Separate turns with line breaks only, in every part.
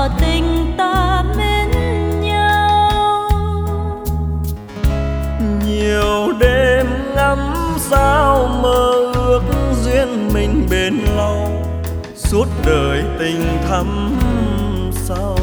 tỏ tình ta mến nhau.
Nhiều đêm ngắm sao mơ ước duyên mình bền lâu, suốt đời tình thắm sâu.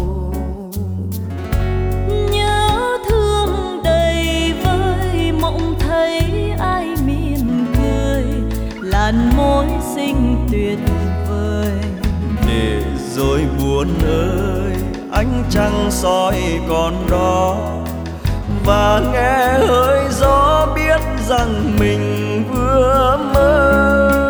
Nhớ thương đầy vơi mộng thấy ai mỉm cười, làn môi xinh tuyệt vời.
Để rồi buồn ơi ánh trăng soi còn đó, và nghe hơi gió biết rằng mình vừa mơ.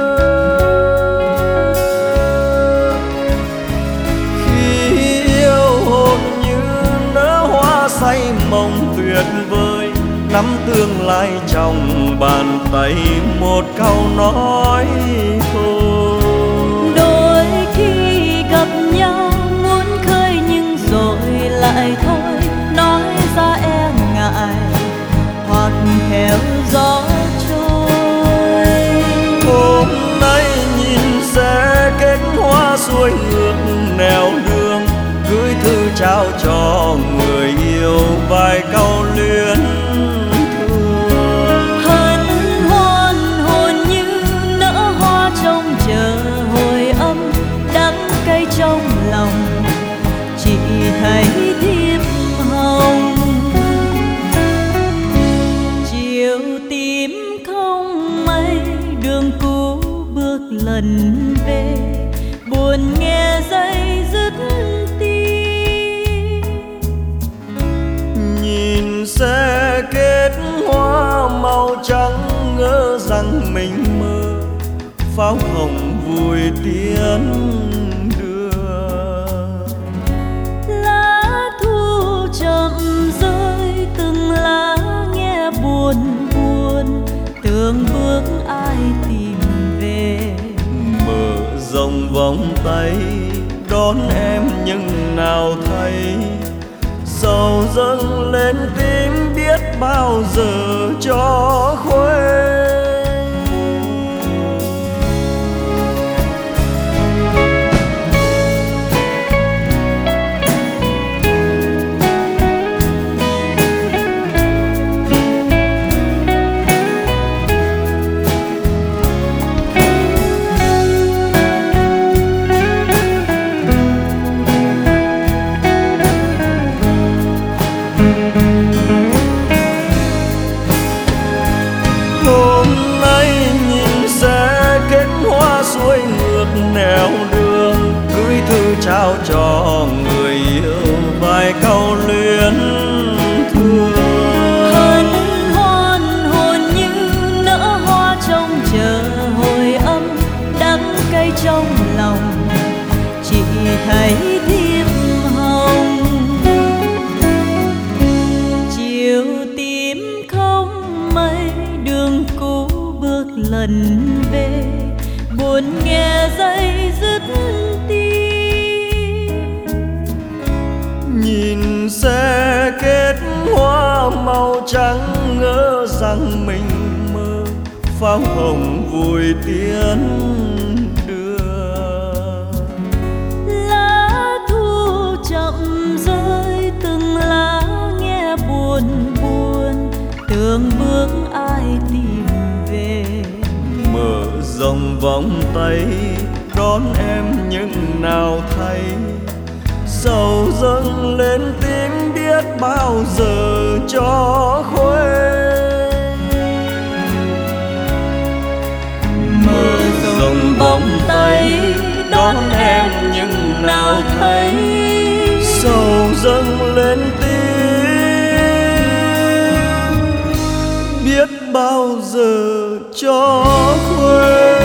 Khi yêu hồn như nở hoa say mộng tuyệt vời, nắm tương lai trong bàn tay một câu nói thôi.
Đôi khi gặp nhau muốn khơi nhưng rồi lại thôi, nói ra e ngại hoặc theo gió trôi.
Hôm nay nhìn sẽ kết hoa xuôi ngược nẻo đường, gửi thư trao cho người yêu vài câu luyến thương.
Hân hoan hồn như nở hoa trông chờ hồi âm, đắng cay trong lòng chỉ thấy thiếp hồng. Chiều tím không mây, đường cũ bước lần về, buồn nghe dây dứt tim.
Nhìn sẽ kết hoa màu trắng, ngỡ rằng mình mơ pháo hồng vui tiến đưa.
Lá thu chậm rơi từng lá nghe buồn buồn, tưởng bước ai tìm về.
Mở rộng vòng tay đón em nhưng nào thấy, sầu dâng lên tim biết bao giờ cho khuây. Hôm nay nhìn sẽ kết hoa xuôi ngược nẻo đường, gửi thư trao cho người yêu vài câu luyến thương.
Hân hoan hồn như nở hoa trông chờ hồi âm, đắng cay trong lòng chỉ thấy thiếp hồng. Chiều tím không mây, đường cũ bước lần về, buồn nghe dây dứt tim.
Nhìn sẽ kết hoa màu trắng, ngỡ rằng mình mơ pháo hồng vui tiến đưa.
Lá thu chậm rơi từng lá nghe buồn buồn, tưởng bước ai tìm về.
Mở rộng vòng tay đón em nhưng nào thấy, sầu dâng lên tim biết bao giờ cho khuây. Mở rộng vòng tay đón em nhưng nào thấy, sầu dâng lên tim biết bao giờ cho khuây.